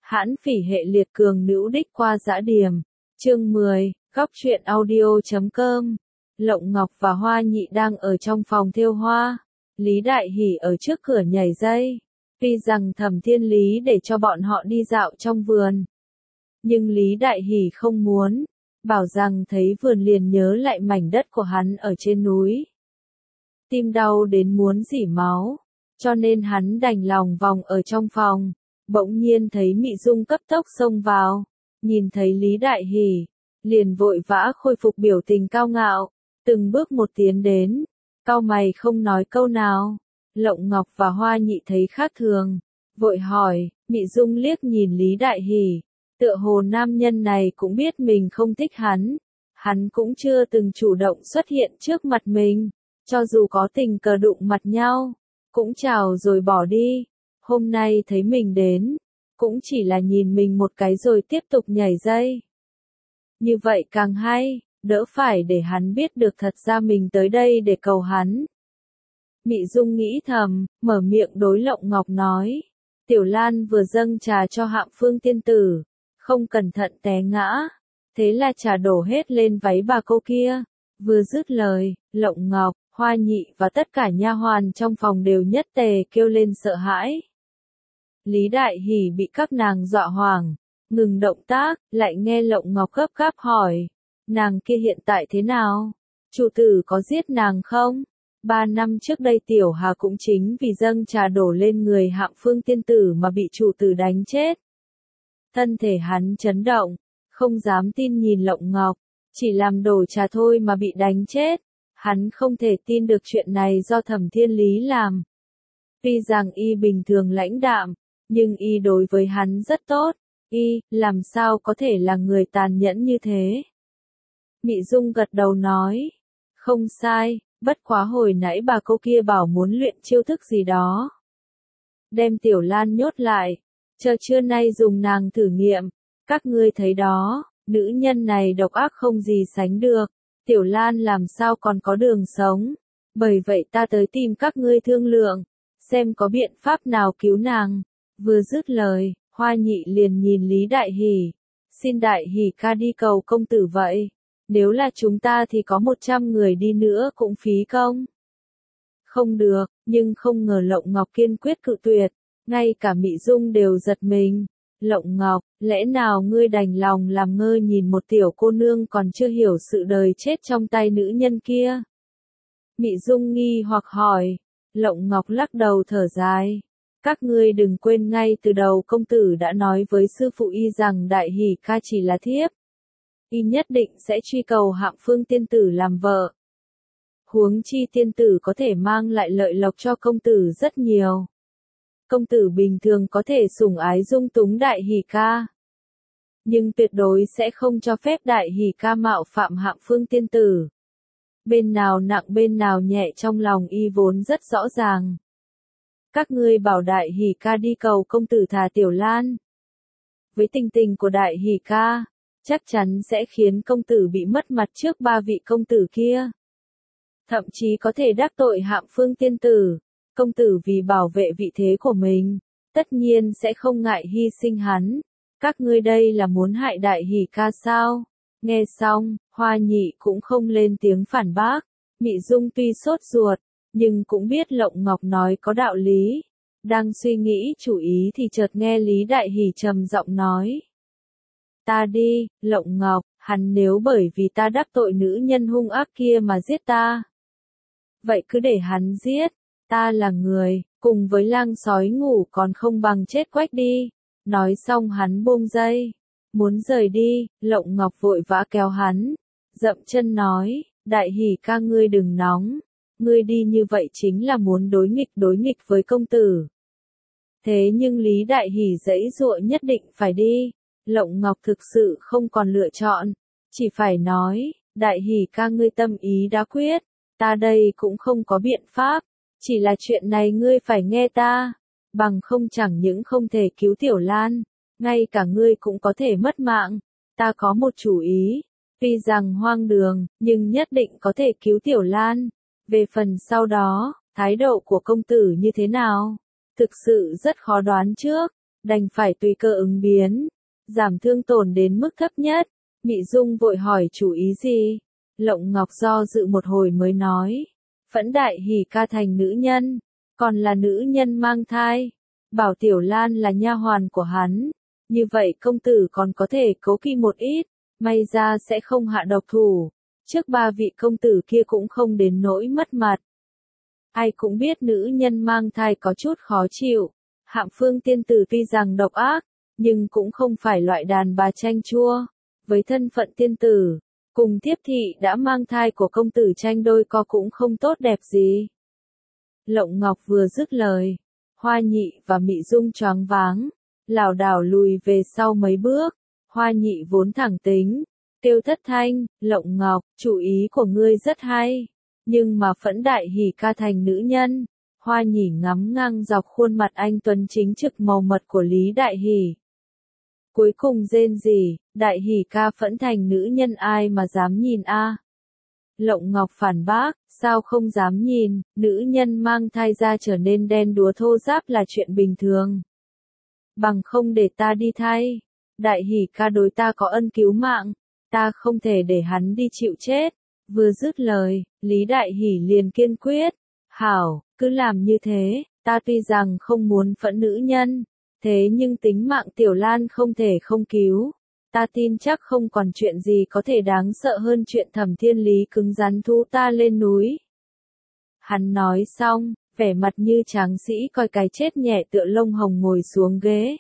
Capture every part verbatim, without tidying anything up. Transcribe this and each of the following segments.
Hãn phỉ hệ liệt cường nữ đích qua dã điểm. Chương mười, góc truyện audio chấm com. Lộng Ngọc và Hoa Nhị đang ở trong phòng thêu hoa. Lý Đại Hỷ ở trước cửa nhảy dây. Tuy rằng Thẩm Thiên Lý để cho bọn họ đi dạo trong vườn. Nhưng Lý Đại Hỷ không muốn. Bảo rằng thấy vườn liền nhớ lại mảnh đất của hắn ở trên núi. Tim đau đến muốn rỉ máu. Cho nên hắn đành lòng vòng ở trong phòng. Bỗng nhiên thấy Mị Dung cấp tốc xông vào. Nhìn thấy Lý Đại Hỷ. Liền vội vã khôi phục biểu tình cao ngạo. Từng bước một tiến đến. Cau mày không nói câu nào. Lộng Ngọc và Hoa Nhị thấy khác thường. Vội hỏi. Mị Dung liếc nhìn Lý Đại Hỷ. Tựa hồ nam nhân này cũng biết mình không thích hắn. Hắn cũng chưa từng chủ động xuất hiện trước mặt mình. Cho dù có tình cờ đụng mặt nhau. Cũng chào rồi bỏ đi. Hôm nay thấy mình đến. Cũng chỉ là nhìn mình một cái rồi tiếp tục nhảy dây. Như vậy càng hay. Đỡ phải để hắn biết được thật ra mình tới đây để cầu hắn. Mị Dung nghĩ thầm. Mở miệng đối Lộng Ngọc nói. Tiểu Lan vừa dâng trà cho Hạm Phương tiên tử. Không cẩn thận té ngã. Thế là trà đổ hết lên váy bà cô kia. Vừa dứt lời. Lộng Ngọc, Hoa Nhị và tất cả nha hoàn trong phòng đều nhất tề kêu lên sợ hãi. Lý Đại Hỷ bị các nàng dọa hoảng. Ngừng động tác, lại nghe Lộng Ngọc gấp gáp hỏi. Nàng kia hiện tại thế nào? Chủ tử có giết nàng không? Ba năm trước đây Tiểu Hà cũng chính vì dâng trà đổ lên người Hạm Phương tiên tử mà bị chủ tử đánh chết. Thân thể hắn chấn động, không dám tin nhìn Lộng Ngọc, chỉ làm đổ trà thôi mà bị đánh chết. Hắn không thể tin được chuyện này do Thẩm Thiên Lý làm. Tuy rằng y bình thường lãnh đạm, nhưng y đối với hắn rất tốt. Y, làm sao có thể là người tàn nhẫn như thế? Mị Dung gật đầu nói. Không sai, bất quá hồi nãy bà cô kia bảo muốn luyện chiêu thức gì đó. Đem Tiểu Lan nhốt lại. Chờ trưa nay dùng nàng thử nghiệm. Các ngươi thấy đó, nữ nhân này độc ác không gì sánh được. Tiểu Lan làm sao còn có đường sống. Bởi vậy ta tới tìm các ngươi thương lượng. Xem có biện pháp nào cứu nàng. Vừa dứt lời, Hoa Nhị liền nhìn Lý Đại Hỷ. Xin Đại Hỷ ca đi cầu công tử vậy. Nếu là chúng ta thì có một trăm người đi nữa cũng phí công. Không được, nhưng không ngờ Lộng Ngọc kiên quyết cự tuyệt. Ngay cả Mị Dung đều giật mình. Lộng Ngọc, lẽ nào ngươi đành lòng làm ngơ nhìn một tiểu cô nương còn chưa hiểu sự đời chết trong tay nữ nhân kia? Mị Dung nghi hoặc hỏi. Lộng Ngọc lắc đầu thở dài. Các ngươi đừng quên ngay từ đầu công tử đã nói với sư phụ y rằng Đại Hỷ ca chỉ là thiếp. Y nhất định sẽ truy cầu Hạm Phương tiên tử làm vợ. Huống chi tiên tử có thể mang lại lợi lộc cho công tử rất nhiều. Công tử bình thường có thể sủng ái dung túng Đại Hỷ ca. Nhưng tuyệt đối sẽ không cho phép Đại Hỷ ca mạo phạm Hạm Phương tiên tử. Bên nào nặng bên nào nhẹ trong lòng y vốn rất rõ ràng. Các ngươi bảo Đại Hỷ ca đi cầu công tử thả Tiểu Lan. Với tình tình của Đại Hỷ ca, chắc chắn sẽ khiến công tử bị mất mặt trước ba vị công tử kia. Thậm chí có thể đắc tội Hạm Phương tiên tử. Công tử vì bảo vệ vị thế của mình, tất nhiên sẽ không ngại hy sinh hắn. Các ngươi đây là muốn hại Đại Hỷ ca sao? Nghe xong, Hoa Nhị cũng không lên tiếng phản bác. Mị Dung tuy sốt ruột, nhưng cũng biết Lộng Ngọc nói có đạo lý. Đang suy nghĩ chủ ý thì chợt nghe Lý Đại Hỷ trầm giọng nói. Ta đi, Lộng Ngọc, hắn nếu bởi vì ta đắc tội nữ nhân hung ác kia mà giết ta. Vậy cứ để hắn giết. Ta là người, cùng với lang sói ngủ còn không bằng chết quách đi. Nói xong hắn buông dây. Muốn rời đi, Lộng Ngọc vội vã kéo hắn. Dậm chân nói, Đại Hỷ ca ngươi đừng nóng. Ngươi đi như vậy chính là muốn đối nghịch đối nghịch với công tử. Thế nhưng Lý Đại Hỷ giãy giụa nhất định phải đi. Lộng Ngọc thực sự không còn lựa chọn. Chỉ phải nói, Đại Hỷ ca ngươi tâm ý đã quyết. Ta đây cũng không có biện pháp. Chỉ là chuyện này ngươi phải nghe ta, bằng không chẳng những không thể cứu Tiểu Lan, ngay cả ngươi cũng có thể mất mạng. Ta có một chủ ý, tuy rằng hoang đường, nhưng nhất định có thể cứu Tiểu Lan. Về phần sau đó, thái độ của công tử như thế nào? Thực sự rất khó đoán trước, đành phải tùy cơ ứng biến, giảm thương tổn đến mức thấp nhất. Mị Dung vội hỏi chủ ý gì? Lộng Ngọc do dự một hồi mới nói. Phẫn Đại Hỉ ca thành nữ nhân, còn là nữ nhân mang thai. Bảo Tiểu Lan là nha hoàn của hắn. Như vậy công tử còn có thể cố kỵ một ít, may ra sẽ không hạ độc thủ. Trước ba vị công tử kia cũng không đến nỗi mất mặt. Ai cũng biết nữ nhân mang thai có chút khó chịu. Hạng Phương tiên tử tuy rằng độc ác, nhưng cũng không phải loại đàn bà chanh chua. Với thân phận tiên tử, cùng tiếp thị đã mang thai của công tử tranh đôi co cũng không tốt đẹp gì. Lộng Ngọc vừa dứt lời, Hoa Nhị và Mị Dung choáng váng, lảo đảo lùi về sau mấy bước. Hoa Nhị vốn thẳng tính, kêu thất thanh, Lộng Ngọc, chủ ý của ngươi rất hay, nhưng mà Phẫn Đại Hỉ ca thành nữ nhân. Hoa Nhị ngắm ngang dọc khuôn mặt anh tuấn chính trực màu mật của Lý Đại Hỉ. Cuối cùng rên rỉ, Đại Hỉ ca phẫn thành nữ nhân ai mà dám nhìn a? Lộng Ngọc phản bác, sao không dám nhìn, nữ nhân mang thai ra trở nên đen đúa thô ráp là chuyện bình thường. Bằng không để ta đi thay, Đại Hỉ ca đối ta có ân cứu mạng, ta không thể để hắn đi chịu chết. Vừa dứt lời, Lý Đại Hỉ liền kiên quyết, hảo, cứ làm như thế, ta tuy rằng không muốn phẫn nữ nhân, thế nhưng tính mạng Tiểu Lan không thể không cứu. Ta tin chắc không còn chuyện gì có thể đáng sợ hơn chuyện Thẩm Thiên Lý cứng rắn thu ta lên núi. Hắn nói xong, vẻ mặt như tráng sĩ coi cái chết nhẹ tựa lông hồng ngồi xuống ghế.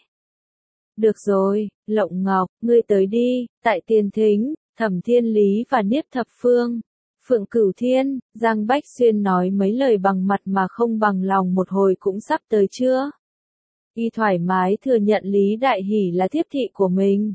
Được rồi, Lộng Ngọc, ngươi tới đi, tại Tiền Thính, Thẩm Thiên Lý và Niếp Thập Phương, Phượng Cửu Thiên, Giang Bách Xuyên nói mấy lời bằng mặt mà không bằng lòng một hồi cũng sắp tới chưa? Y thoải mái thừa nhận Lý Đại Hỉ là thiếp thị của mình.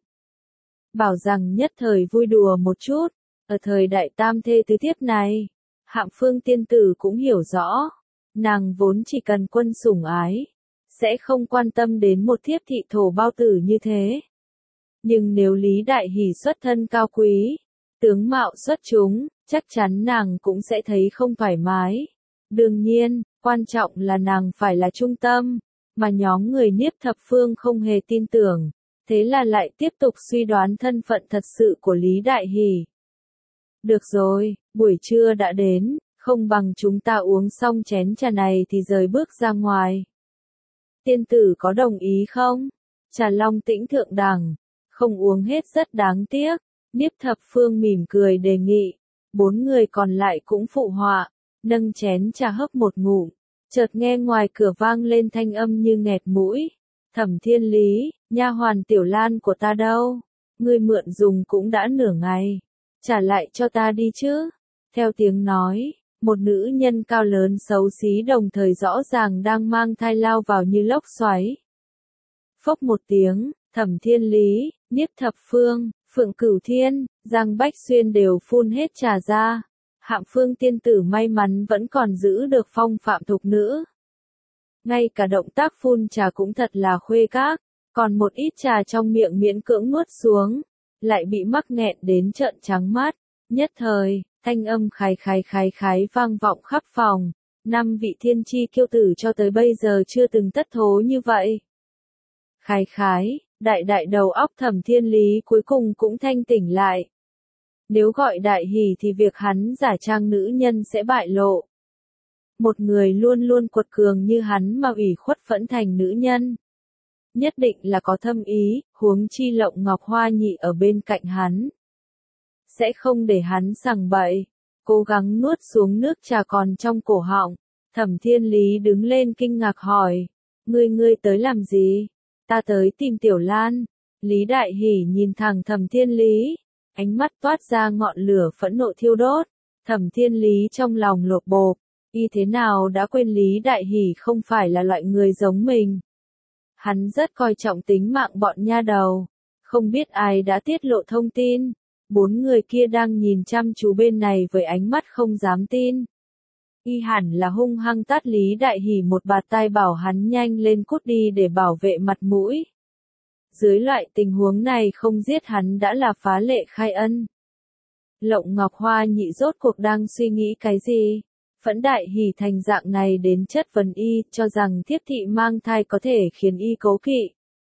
Bảo rằng nhất thời vui đùa một chút, ở thời đại tam thê tứ thiếp này, Hạng Phương tiên tử cũng hiểu rõ, nàng vốn chỉ cần quân sủng ái, sẽ không quan tâm đến một thiếp thị thổ bao tử như thế. Nhưng nếu Lý Đại Hỉ xuất thân cao quý, tướng mạo xuất chúng, chắc chắn nàng cũng sẽ thấy không thoải mái. Đương nhiên, quan trọng là nàng phải là trung tâm, mà nhóm người Niếp Thập Phương không hề tin tưởng, thế là lại tiếp tục suy đoán thân phận thật sự của Lý Đại Hỉ. Được rồi, buổi trưa đã đến, không bằng chúng ta uống xong chén trà này thì rời bước ra ngoài. Tiên tử có đồng ý không? Trà Long Tĩnh thượng đẳng, không uống hết rất đáng tiếc. Niếp Thập Phương mỉm cười đề nghị, bốn người còn lại cũng phụ họa, nâng chén trà hấp một ngụm, chợt nghe ngoài cửa vang lên thanh âm như nghẹt mũi. Thẩm Thiên Lý, nha hoàn Tiểu Lan của ta đâu? Ngươi mượn dùng cũng đã nửa ngày, trả lại cho ta đi chứ. Theo tiếng nói, một nữ nhân cao lớn xấu xí đồng thời rõ ràng đang mang thai lao vào như lốc xoáy. Phốc một tiếng, Thẩm Thiên Lý, Niếp Thập Phương, Phượng Cửu Thiên, Giang Bách Xuyên đều phun hết trà ra. Hạng Phương tiên tử may mắn vẫn còn giữ được phong phạm thục nữ. Ngay cả động tác phun trà cũng thật là khuê các, còn một ít trà trong miệng miễn cưỡng nuốt xuống, lại bị mắc nghẹn đến trợn trắng mắt. Nhất thời, thanh âm khái khái khái khái vang vọng khắp phòng, năm vị thiên chi kiêu tử cho tới bây giờ chưa từng thất thố như vậy. Khái khái, đại đại đầu óc Thẩm Thiên Lý cuối cùng cũng thanh tỉnh lại. Nếu gọi Đại Hỉ thì việc hắn giả trang nữ nhân sẽ bại lộ. Một người luôn luôn quật cường như hắn mà ủy khuất phẫn thành nữ nhân, nhất định là có thâm ý, huống chi Lộng Ngọc Hoa Nhị ở bên cạnh hắn, sẽ không để hắn sằng bậy. Cố gắng nuốt xuống nước trà còn trong cổ họng, Thẩm Thiên Lý đứng lên kinh ngạc hỏi, ngươi ngươi tới làm gì? Ta tới tìm Tiểu Lan. Lý Đại Hỉ nhìn thẳng Thẩm Thiên Lý, ánh mắt toát ra ngọn lửa phẫn nộ thiêu đốt. Thẩm Thiên Lý trong lòng lột bột, y thế nào đã quên Lý Đại Hỉ không phải là loại người giống mình. Hắn rất coi trọng tính mạng bọn nha đầu, không biết ai đã tiết lộ thông tin. Bốn người kia đang nhìn chăm chú bên này với ánh mắt không dám tin. Y hẳn là hung hăng tát Lý Đại Hỉ một bạt tai bảo hắn nhanh lên cút đi để bảo vệ mặt mũi. Dưới loại tình huống này không giết hắn đã là phá lệ khai ân. Lộng Ngọc Hoa Nhị rốt cuộc đang suy nghĩ cái gì? Phẫn Đại Hỉ thành dạng này đến chất vấn y, cho rằng thiếp thị mang thai có thể khiến y cố kỵ.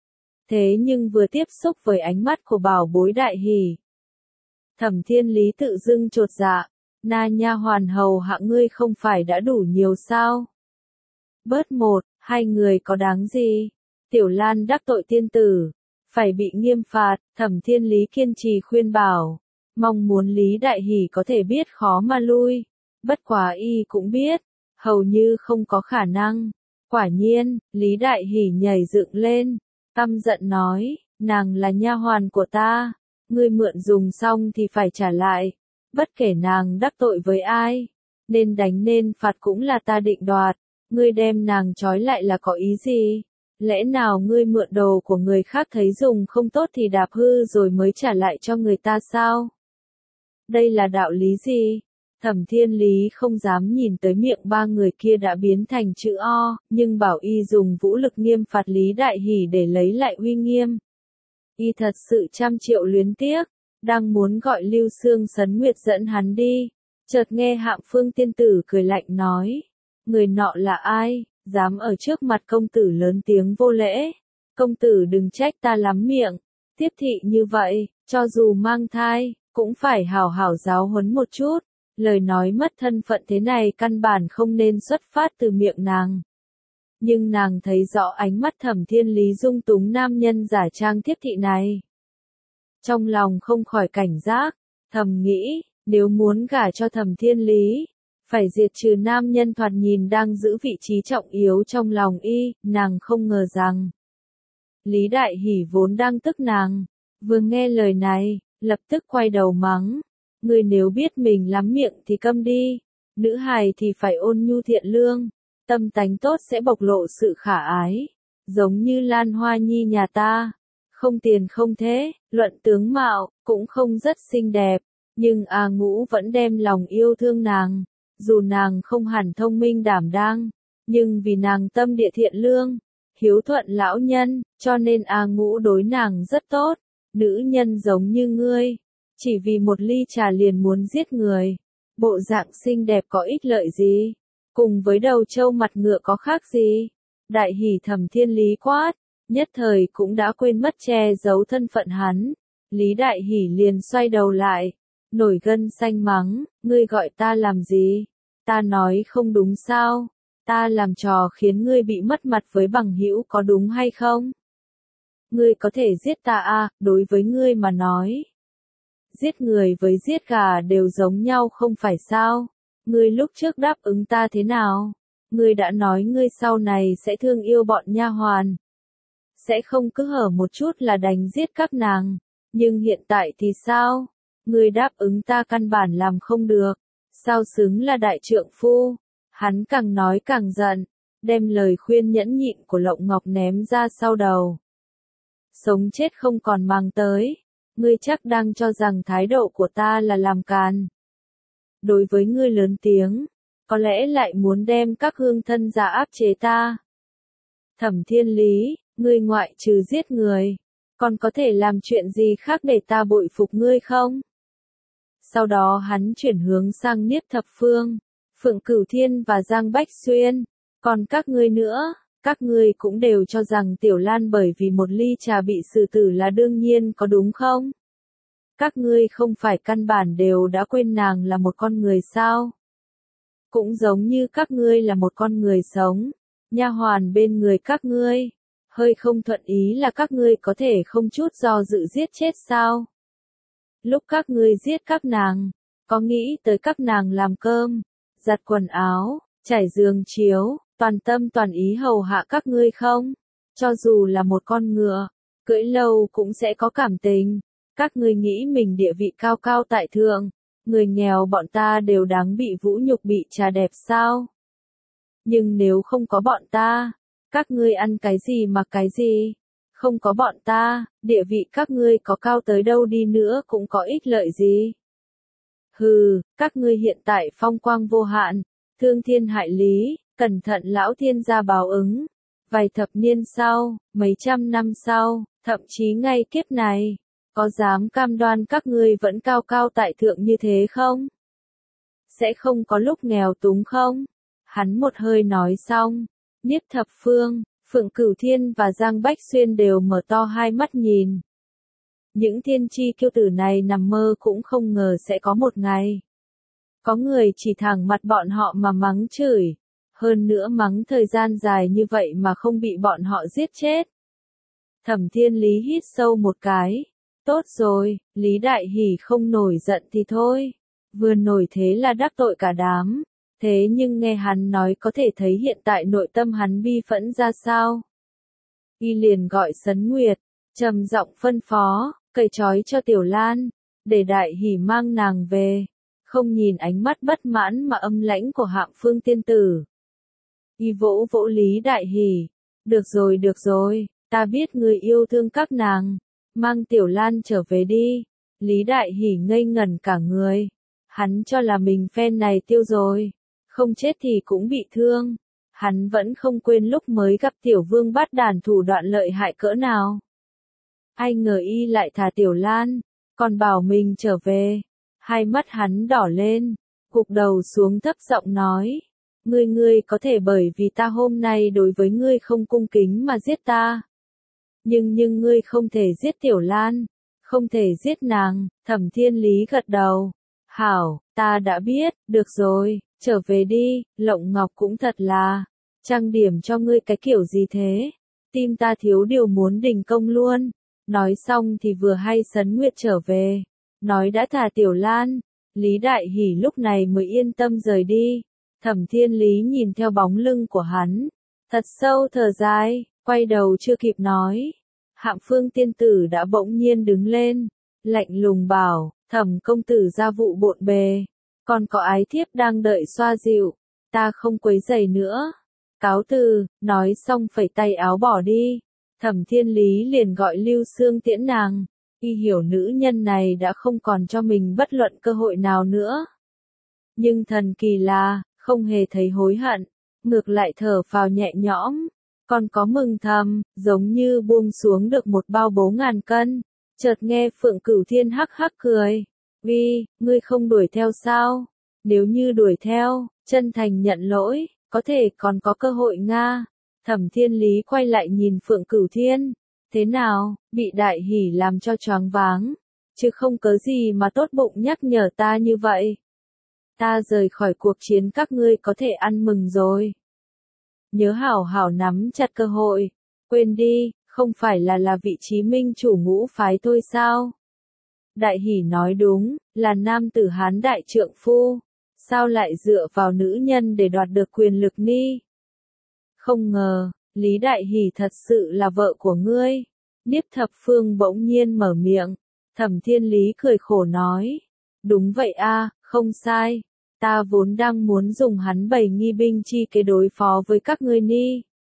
thế nhưng vừa tiếp xúc với ánh mắt của bảo bối Đại Hỷ, Thẩm Thiên Lý tự dưng chột dạ, na nha hoàn hầu hạ ngươi không phải đã đủ nhiều sao? Bớt một, hai người có đáng gì? Tiểu Lan đắc tội tiên tử, phải bị nghiêm phạt, Thẩm Thiên Lý kiên trì khuyên bảo, mong muốn Lý Đại Hỷ có thể biết khó mà lui, bất quá y cũng biết, hầu như không có khả năng. Quả nhiên, Lý Đại Hỷ nhảy dựng lên, căm giận nói, nàng là nha hoàn của ta, ngươi mượn dùng xong thì phải trả lại, bất kể nàng đắc tội với ai, nên đánh nên phạt cũng là ta định đoạt, ngươi đem nàng trói lại là có ý gì? Lẽ nào ngươi mượn đồ của người khác thấy dùng không tốt thì đạp hư rồi mới trả lại cho người ta sao? Đây là đạo lý gì? Thẩm Thiên Lý không dám nhìn tới miệng ba người kia đã biến thành chữ O, nhưng bảo y dùng vũ lực nghiêm phạt Lý Đại Hỷ để lấy lại uy nghiêm. Y thật sự trăm triệu luyến tiếc, đang muốn gọi Lưu Xương Sấn Nguyệt dẫn hắn đi, chợt nghe Hạm Phương tiên tử cười lạnh nói, người nọ là ai, dám ở trước mặt công tử lớn tiếng vô lễ, công tử đừng trách ta lắm miệng, tiếp thị như vậy, cho dù mang thai, cũng phải hảo hảo giáo huấn một chút. Lời nói mất thân phận thế này căn bản không nên xuất phát từ miệng nàng. Nhưng nàng thấy rõ ánh mắt Thẩm Thiên Lý dung túng nam nhân giả trang tiếp thị này. Trong lòng không khỏi cảnh giác, thầm nghĩ, nếu muốn gả cho Thẩm Thiên Lý, phải diệt trừ nam nhân thoạt nhìn đang giữ vị trí trọng yếu trong lòng y, nàng không ngờ rằng. Lý Đại Hỷ vốn đang tức nàng, vừa nghe lời này, lập tức quay đầu mắng. Ngươi nếu biết mình lắm miệng thì câm đi, nữ hài thì phải ôn nhu thiện lương, tâm tánh tốt sẽ bộc lộ sự khả ái, giống như Lan Hoa Nhi nhà ta, không tiền không thế, luận tướng mạo, cũng không rất xinh đẹp, nhưng A Ngũ vẫn đem lòng yêu thương nàng, dù nàng không hẳn thông minh đảm đang, nhưng vì nàng tâm địa thiện lương, hiếu thuận lão nhân, cho nên A Ngũ đối nàng rất tốt, nữ nhân giống như ngươi. Chỉ vì một ly trà liền muốn giết người, bộ dạng xinh đẹp có ích lợi gì, cùng với đầu trâu mặt ngựa có khác gì. Đại Hỷ Thẩm Thiên Lý quát, nhất thời cũng đã quên mất che giấu thân phận hắn. Lý Đại Hỷ liền xoay đầu lại, nổi gân xanh mắng, ngươi gọi ta làm gì? Ta nói không đúng sao? Ta làm trò khiến ngươi bị mất mặt với bằng hữu có đúng hay không? Ngươi có thể giết ta à, đối với ngươi mà nói. Giết người với giết gà đều giống nhau không phải sao? Ngươi lúc trước đáp ứng ta thế nào? Ngươi đã nói ngươi sau này sẽ thương yêu bọn nha hoàn. Sẽ không cứ hở một chút là đánh giết các nàng. Nhưng hiện tại thì sao? Ngươi đáp ứng ta căn bản làm không được. Sao xứng là đại trượng phu? Hắn càng nói càng giận, đem lời khuyên nhẫn nhịn của Lộng Ngọc ném ra sau đầu. Sống chết không còn mang tới. Ngươi chắc đang cho rằng thái độ của ta là làm càn. Đối với ngươi lớn tiếng, có lẽ lại muốn đem các hương thân ra áp chế ta. Thẩm Thiên Lý, ngươi ngoại trừ giết người, còn có thể làm chuyện gì khác để ta bội phục ngươi không? Sau đó hắn chuyển hướng sang Niếp Thập Phương, Phượng Cửu Thiên và Giang Bách Xuyên, còn các ngươi nữa. Các ngươi cũng đều cho rằng Tiểu Lan bởi vì một ly trà bị xử tử là đương nhiên có đúng không? Các ngươi không phải căn bản đều đã quên nàng là một con người sao? Cũng giống như các ngươi là một con người sống, nha hoàn bên người các ngươi, hơi không thuận ý là các ngươi có thể không chút do dự giết chết sao? Lúc các ngươi giết các nàng, có nghĩ tới các nàng làm cơm, giặt quần áo, trải giường chiếu, toàn tâm toàn ý hầu hạ các ngươi không? Cho dù là một con ngựa, cưỡi lâu cũng sẽ có cảm tình. Các ngươi nghĩ mình địa vị cao cao tại thượng, người nghèo bọn ta đều đáng bị vũ nhục bị trà đẹp sao? Nhưng nếu không có bọn ta, các ngươi ăn cái gì mặc cái gì? Không có bọn ta, địa vị các ngươi có cao tới đâu đi nữa cũng có ích lợi gì? Hừ, các ngươi hiện tại phong quang vô hạn, thương thiên hại lý, cẩn thận lão thiên gia báo ứng. Vài thập niên sau, mấy trăm năm sau, thậm chí ngay kiếp này, có dám cam đoan các ngươi vẫn cao cao tại thượng như thế không? Sẽ không có lúc nghèo túng không? Hắn một hơi nói xong, Niếp Thập Phương, Phượng Cửu Thiên và Giang Bách Xuyên đều mở to hai mắt nhìn. Những thiên chi kiêu tử này nằm mơ cũng không ngờ sẽ có một ngày. Có người chỉ thẳng mặt bọn họ mà mắng chửi. Hơn nữa mắng thời gian dài như vậy mà không bị bọn họ giết chết. Thẩm Thiên Lý hít sâu một cái. Tốt rồi, Lý Đại Hỷ không nổi giận thì thôi. Vừa nổi thế là đắc tội cả đám. Thế nhưng nghe hắn nói có thể thấy hiện tại nội tâm hắn bi phẫn ra sao. Y liền gọi Sấn Nguyệt, trầm giọng phân phó, cởi trói cho Tiểu Lan, để Đại Hỷ mang nàng về. Không nhìn ánh mắt bất mãn mà âm lãnh của Hạng Phương tiên tử. Y vỗ vỗ Lý Đại Hỷ, được rồi được rồi, ta biết người yêu thương các nàng, mang Tiểu Lan trở về đi. Lý Đại Hỷ ngây ngẩn cả người, hắn cho là mình phen này tiêu rồi, không chết thì cũng bị thương. Hắn vẫn không quên lúc mới gặp Tiểu Vương Bát Đàn thủ đoạn lợi hại cỡ nào. Ai ngờ y lại thả Tiểu Lan, còn bảo mình trở về. Hai mắt hắn đỏ lên, gục đầu xuống thấp giọng nói. Ngươi ngươi có thể bởi vì ta hôm nay đối với ngươi không cung kính mà giết ta. Nhưng nhưng ngươi không thể giết Tiểu Lan, không thể giết nàng. Thẩm Thiên Lý gật đầu. Hảo, ta đã biết, được rồi, trở về đi. Lộng Ngọc cũng thật là, trang điểm cho ngươi cái kiểu gì thế? Tim ta thiếu điều muốn đình công luôn. Nói xong thì vừa hay Sấn Nguyệt trở về, nói đã thả Tiểu Lan. Lý Đại Hỷ lúc này mới yên tâm rời đi. Thẩm Thiên Lý nhìn theo bóng lưng của hắn, thật sâu thở dài, quay đầu chưa kịp nói. Hạng Phương tiên tử đã bỗng nhiên đứng lên, lạnh lùng bảo, Thẩm công tử gia vụ bộn bề, còn có ái thiếp đang đợi xoa dịu, ta không quấy rầy nữa. Cáo từ, nói xong phẩy tay áo bỏ đi. Thẩm Thiên Lý liền gọi Lưu Xương tiễn nàng. Y hiểu nữ nhân này đã không còn cho mình bất luận cơ hội nào nữa. Nhưng thần kỳ là, không hề thấy hối hận, ngược lại thở phào nhẹ nhõm, còn có mừng thầm, giống như buông xuống được một bao bố ngàn cân. Chợt nghe Phượng Cửu Thiên hắc hắc cười, "Vi, ngươi không đuổi theo sao? Nếu như đuổi theo, chân thành nhận lỗi, có thể còn có cơ hội nga." Thẩm Thiên Lý quay lại nhìn Phượng Cửu Thiên, "Thế nào, bị Đại Hỷ làm cho choáng váng, chứ không cớ gì mà tốt bụng nhắc nhở ta như vậy. Ta rời khỏi cuộc chiến các ngươi có thể ăn mừng rồi. Nhớ hảo hảo nắm chặt cơ hội, quên đi, không phải là là vị trí minh chủ ngũ phái thôi sao?" Đại Hỷ nói đúng, là nam tử Hán đại trượng phu, sao lại dựa vào nữ nhân để đoạt được quyền lực ni? Không ngờ, Lý Đại Hỷ thật sự là vợ của ngươi. Niếp Thập Phương bỗng nhiên mở miệng. Thẩm Thiên Lý cười khổ nói, đúng vậy a, không sai. Ta vốn đang muốn dùng hắn bày nghi binh chi kế đối phó với các ngươi ni.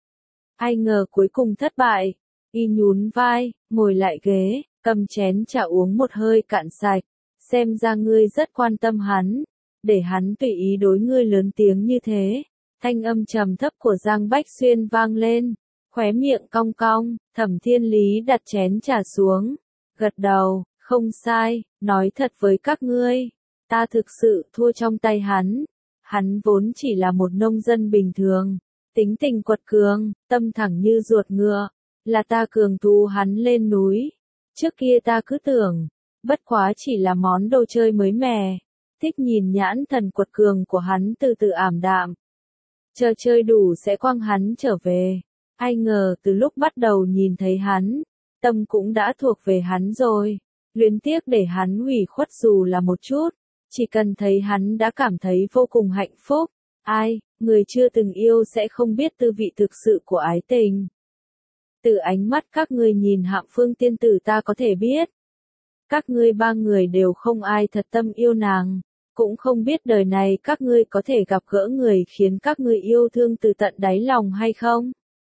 Ai ngờ cuối cùng thất bại. Y nhún vai, ngồi lại ghế, cầm chén trà uống một hơi cạn sạch. Xem ra ngươi rất quan tâm hắn, để hắn tùy ý đối ngươi lớn tiếng như thế. Thanh âm trầm thấp của Giang Bách Xuyên vang lên, khóe miệng cong cong. Thẩm Thiên Lý đặt chén trà xuống, gật đầu, không sai, nói thật với các ngươi, ta thực sự thua trong tay hắn. Hắn vốn chỉ là một nông dân bình thường, tính tình quật cường, tâm thẳng như ruột ngựa, là ta cường thu hắn lên núi. Trước kia ta cứ tưởng, bất quá chỉ là món đồ chơi mới mẻ, thích nhìn nhãn thần quật cường của hắn từ từ ảm đạm. Chờ chơi đủ sẽ quăng hắn trở về. Ai ngờ từ lúc bắt đầu nhìn thấy hắn, tâm cũng đã thuộc về hắn rồi. Luyến tiếc để hắn hủy khuất dù là một chút, chỉ cần thấy hắn đã cảm thấy vô cùng hạnh phúc. Ai, người chưa từng yêu sẽ không biết tư vị thực sự của ái tình. Từ ánh mắt các ngươi nhìn Hạng Phương tiên tử ta có thể biết. Các ngươi ba người đều không ai thật tâm yêu nàng. Cũng không biết đời này các ngươi có thể gặp gỡ người khiến các ngươi yêu thương từ tận đáy lòng hay không?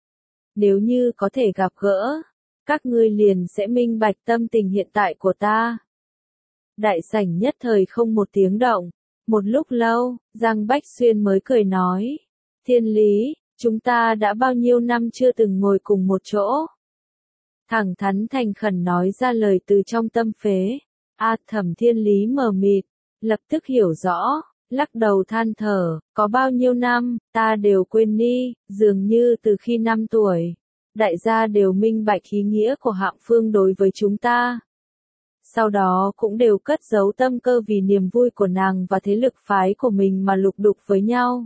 Nếu như có thể gặp gỡ, các ngươi liền sẽ minh bạch tâm tình hiện tại của ta. Đại sảnh nhất thời không một tiếng động. Một lúc lâu, Giang Bách Xuyên mới cười nói, Thiên Lý, chúng ta đã bao nhiêu năm chưa từng ngồi cùng một chỗ. Thẳng thắn thành khẩn nói ra lời từ trong tâm phế. A Thẩm Thiên Lý mờ mịt, lập tức hiểu rõ, lắc đầu than thở, có bao nhiêu năm, ta đều quên đi, dường như từ khi năm tuổi, đại gia đều minh bạch ý nghĩa của Hạng Phương đối với chúng ta. Sau đó cũng đều cất giấu tâm cơ vì niềm vui của nàng và thế lực phái của mình mà lục đục với nhau.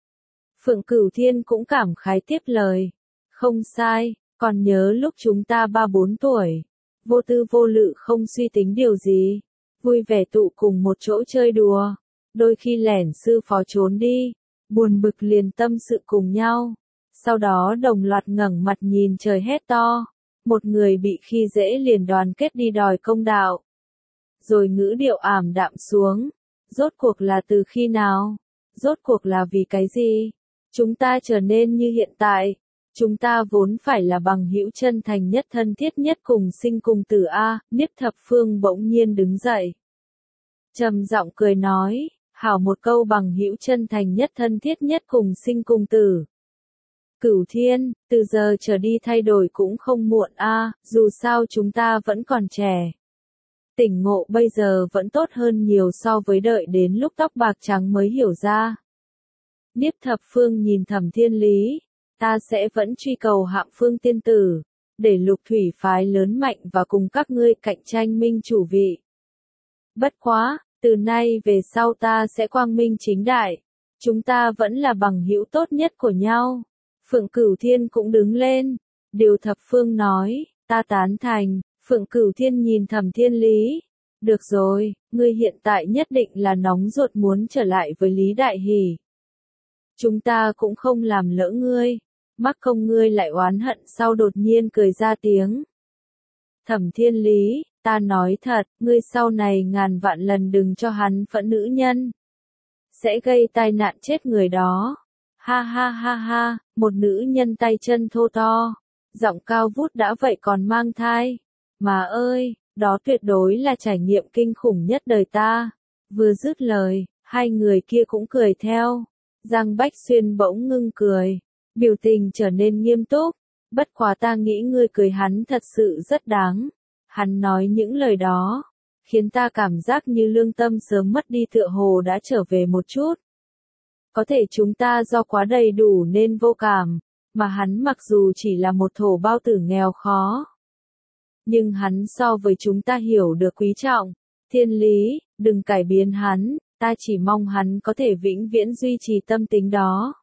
Phượng Cửu Thiên cũng cảm khái tiếp lời. Không sai, còn nhớ lúc chúng ta ba bốn tuổi, vô tư vô lự không suy tính điều gì, vui vẻ tụ cùng một chỗ chơi đùa, đôi khi lẻn sư phó trốn đi, buồn bực liền tâm sự cùng nhau, sau đó đồng loạt ngẩng mặt nhìn trời hét to, một người bị khi dễ liền đoàn kết đi đòi công đạo. Rồi ngữ điệu ảm đạm xuống, rốt cuộc là từ khi nào, rốt cuộc là vì cái gì, chúng ta trở nên như hiện tại. Chúng ta vốn phải là bằng hữu chân thành nhất thân thiết nhất cùng sinh cùng tử a. Niếp Thập Phương bỗng nhiên đứng dậy, trầm giọng cười nói, hảo một câu bằng hữu chân thành nhất thân thiết nhất cùng sinh cùng tử. Cửu Thiên, từ giờ trở đi thay đổi cũng không muộn a, dù sao chúng ta vẫn còn trẻ. Tỉnh ngộ bây giờ vẫn tốt hơn nhiều so với đợi đến lúc tóc bạc trắng mới hiểu ra. Niếp Thập Phương nhìn Thẩm Thiên Lý. Ta sẽ vẫn truy cầu Hạng Phương tiên tử, để lục thủy phái lớn mạnh và cùng các ngươi cạnh tranh minh chủ vị. Bất quá, từ nay về sau ta sẽ quang minh chính đại, chúng ta vẫn là bằng hữu tốt nhất của nhau. Phượng Cửu Thiên cũng đứng lên, Điều Thập Phương nói, ta tán thành. Phượng Cửu Thiên nhìn Thẩm Thiên Lý. Được rồi, ngươi hiện tại nhất định là nóng ruột muốn trở lại với Lý Đại Hỷ. Chúng ta cũng không làm lỡ ngươi. Mắc công ngươi lại oán hận sau đột nhiên cười ra tiếng. Thẩm Thiên Lý, ta nói thật, ngươi sau này ngàn vạn lần đừng cho hắn phẫn nữ nhân. Sẽ gây tai nạn chết người đó. Ha ha ha ha, một nữ nhân tay chân thô to, giọng cao vút đã vậy còn mang thai. Mà ơi, đó tuyệt đối là trải nghiệm kinh khủng nhất đời ta. Vừa dứt lời, hai người kia cũng cười theo. Giang Bách Xuyên bỗng ngưng cười. Biểu tình trở nên nghiêm túc, bất quá ta nghĩ ngươi cười hắn thật sự rất đáng. Hắn nói những lời đó, khiến ta cảm giác như lương tâm sớm mất đi tựa hồ đã trở về một chút. Có thể chúng ta do quá đầy đủ nên vô cảm, mà hắn mặc dù chỉ là một thổ bao tử nghèo khó. Nhưng hắn so với chúng ta hiểu được quý trọng. Thiên Lý, đừng cải biến hắn, ta chỉ mong hắn có thể vĩnh viễn duy trì tâm tính đó.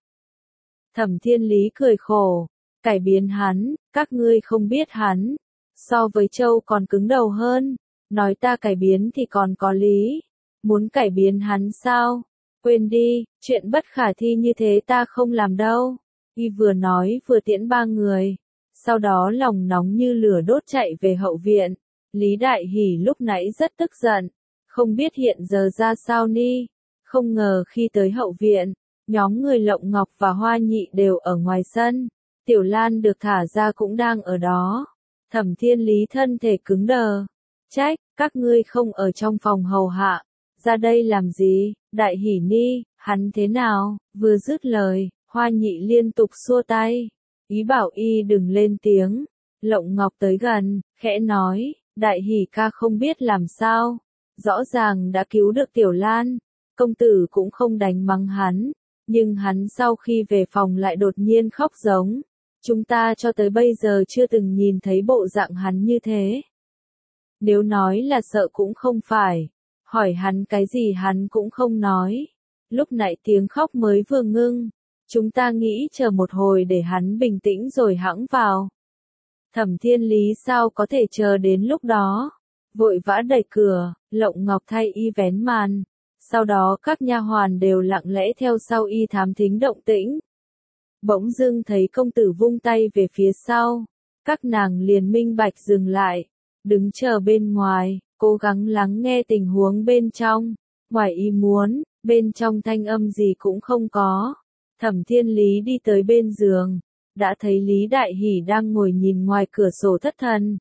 Thẩm Thiên Lý cười khổ, cải biến hắn, các ngươi không biết hắn, so với Châu còn cứng đầu hơn, nói ta cải biến thì còn có lý, muốn cải biến hắn sao, quên đi, chuyện bất khả thi như thế ta không làm đâu, y vừa nói vừa tiễn ba người, sau đó lòng nóng như lửa đốt chạy về hậu viện, Lý Đại Hỷ lúc nãy rất tức giận, không biết hiện giờ ra sao ni, không ngờ khi tới hậu viện, nhóm người Lộng Ngọc và Hoa Nhị đều ở ngoài sân, Tiểu Lan được thả ra cũng đang ở đó. Thẩm Thiên Lý thân thể cứng đờ. Trách, các ngươi không ở trong phòng hầu hạ. Ra đây làm gì, Đại Hỷ Ni, hắn thế nào? Vừa dứt lời, Hoa Nhị liên tục xua tay. Ý bảo y đừng lên tiếng. Lộng Ngọc tới gần, khẽ nói, Đại Hỷ ca không biết làm sao. Rõ ràng đã cứu được Tiểu Lan. Công tử cũng không đánh mắng hắn. Nhưng hắn sau khi về phòng lại đột nhiên khóc giống. Chúng ta cho tới bây giờ chưa từng nhìn thấy bộ dạng hắn như thế. Nếu nói là sợ cũng không phải. Hỏi hắn cái gì hắn cũng không nói. Lúc nãy tiếng khóc mới vừa ngưng. Chúng ta nghĩ chờ một hồi để hắn bình tĩnh rồi hãng vào. Thẩm Thiên Lý sao có thể chờ đến lúc đó. Vội vã đẩy cửa, Lộng Ngọc thay y vén màn. Sau đó các nha hoàn đều lặng lẽ theo sau y thám thính động tĩnh. Bỗng dưng thấy công tử vung tay về phía sau. Các nàng liền minh bạch dừng lại. Đứng chờ bên ngoài, cố gắng lắng nghe tình huống bên trong. Ngoài ý muốn, bên trong thanh âm gì cũng không có. Thẩm Thiên Lý đi tới bên giường. Đã thấy Lý Đại Hỷ đang ngồi nhìn ngoài cửa sổ thất thần.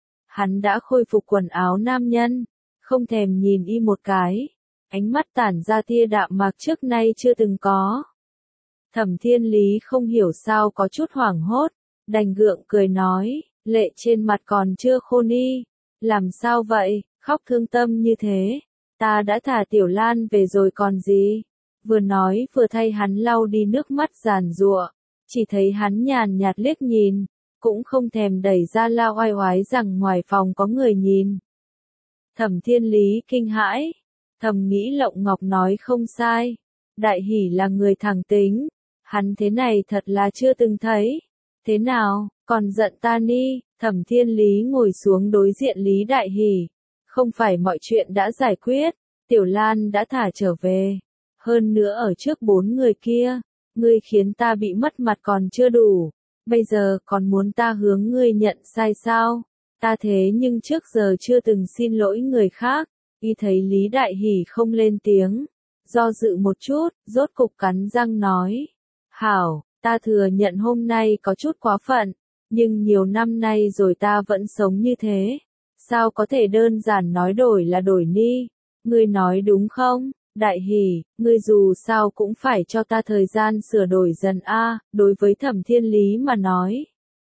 Hắn đã khôi phục quần áo nam nhân. Không thèm nhìn y một cái. Ánh mắt tản ra tia đạm mạc trước nay chưa từng có. Thẩm Thiên Lý không hiểu sao có chút hoảng hốt, đành gượng cười nói, lệ trên mặt còn chưa khô ni, làm sao vậy, khóc thương tâm như thế. Ta đã thả Tiểu Lan về rồi còn gì? Vừa nói vừa thay hắn lau đi nước mắt giàn giụa, chỉ thấy hắn nhàn nhạt liếc nhìn, cũng không thèm đẩy ra la oai oái rằng ngoài phòng có người nhìn. Thẩm Thiên Lý kinh hãi, thầm nghĩ Lộng Ngọc nói không sai, Đại Hỷ là người thẳng tính, hắn thế này thật là chưa từng thấy. Thế nào, còn giận ta ni? Thẩm Thiên Lý ngồi xuống đối diện Lý Đại Hỷ, không phải mọi chuyện đã giải quyết, Tiểu Lan đã thả trở về, hơn nữa ở trước bốn người kia, ngươi khiến ta bị mất mặt còn chưa đủ, bây giờ còn muốn ta hướng ngươi nhận sai sao? Ta thế nhưng trước giờ chưa từng xin lỗi người khác. Y thấy Lý Đại Hỷ không lên tiếng, do dự một chút, rốt cục cắn răng nói, hảo, ta thừa nhận hôm nay có chút quá phận, nhưng nhiều năm nay rồi ta vẫn sống như thế, sao có thể đơn giản nói đổi là đổi ni? Ngươi nói đúng không? Đại Hỷ, ngươi dù sao cũng phải cho ta thời gian sửa đổi dần a. Đối với Thẩm Thiên Lý mà nói,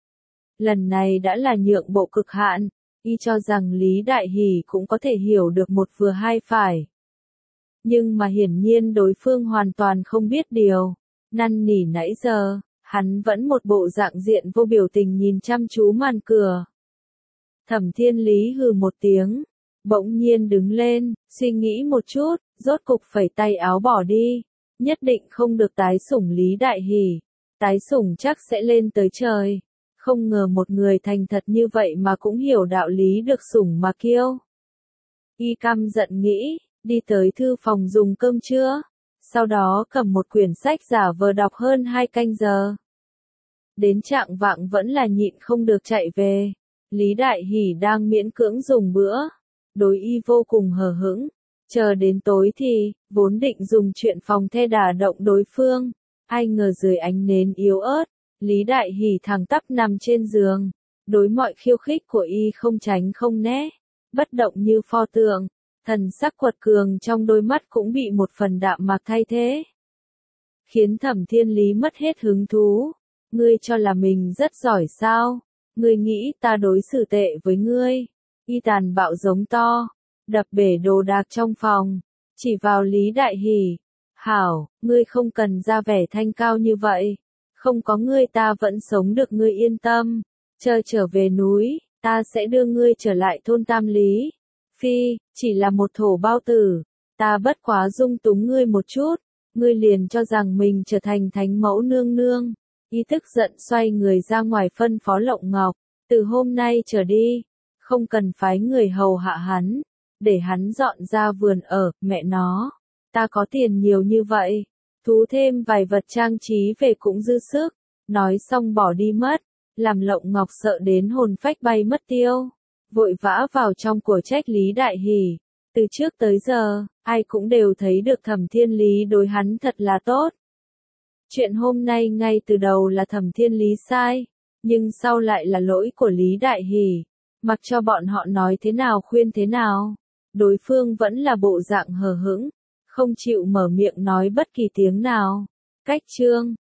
lần này đã là nhượng bộ cực hạn, y cho rằng Lý Đại Hỷ cũng có thể hiểu được một vừa hai phải. Nhưng mà hiển nhiên đối phương hoàn toàn không biết điều, năn nỉ nãy giờ, hắn vẫn một bộ dạng diện vô biểu tình nhìn chăm chú màn cửa. Thẩm Thiên Lý hừ một tiếng, bỗng nhiên đứng lên, suy nghĩ một chút, rốt cục phẩy tay áo bỏ đi, nhất định không được tái sủng Lý Đại Hỷ, tái sủng chắc sẽ lên tới trời. Không ngờ một người thành thật như vậy mà cũng hiểu đạo lý được sủng mà kiêu. Y căm giận nghĩ, đi tới thư phòng dùng cơm trưa, sau đó cầm một quyển sách giả vờ đọc hơn hai canh giờ. Đến trạng vạng vẫn là nhịn không được chạy về, Lý Đại Hỷ đang miễn cưỡng dùng bữa, đối y vô cùng hờ hững, chờ đến tối thì, vốn định dùng chuyện phòng the đả động đối phương, ai ngờ dưới ánh nến yếu ớt, Lý Đại Hỷ thẳng tắp nằm trên giường, đối mọi khiêu khích của y không tránh không né, bất động như pho tượng, thần sắc quật cường trong đôi mắt cũng bị một phần đạm mạc thay thế. Khiến Thẩm Thiên Lý mất hết hứng thú, ngươi cho là mình rất giỏi sao, ngươi nghĩ ta đối xử tệ với ngươi, y tàn bạo giống to, đập bể đồ đạc trong phòng, chỉ vào Lý Đại Hỷ, hảo, ngươi không cần ra vẻ thanh cao như vậy. Không có ngươi ta vẫn sống được, ngươi yên tâm, chờ trở về núi, ta sẽ đưa ngươi trở lại thôn Tam Lý. Phi, chỉ là một thổ bao tử, ta bất quá dung túng ngươi một chút, ngươi liền cho rằng mình trở thành thánh mẫu nương nương. Y tức giận xoay người ra ngoài phân phó Lộng Ngọc, từ hôm nay trở đi, không cần phái người hầu hạ hắn, để hắn dọn ra vườn ở, mẹ nó, ta có tiền nhiều như vậy. Thú thêm vài vật trang trí về cũng dư sức, nói xong bỏ đi mất, làm Lộng Ngọc sợ đến hồn phách bay mất tiêu, vội vã vào trong của trách Lý Đại Hỷ. Từ trước tới giờ, ai cũng đều thấy được Thẩm Thiên Lý đối hắn thật là tốt. Chuyện hôm nay ngay từ đầu là Thẩm Thiên Lý sai, nhưng sau lại là lỗi của Lý Đại Hỷ, mặc cho bọn họ nói thế nào khuyên thế nào, đối phương vẫn là bộ dạng hờ hững, không chịu mở miệng nói bất kỳ tiếng nào. Cách chương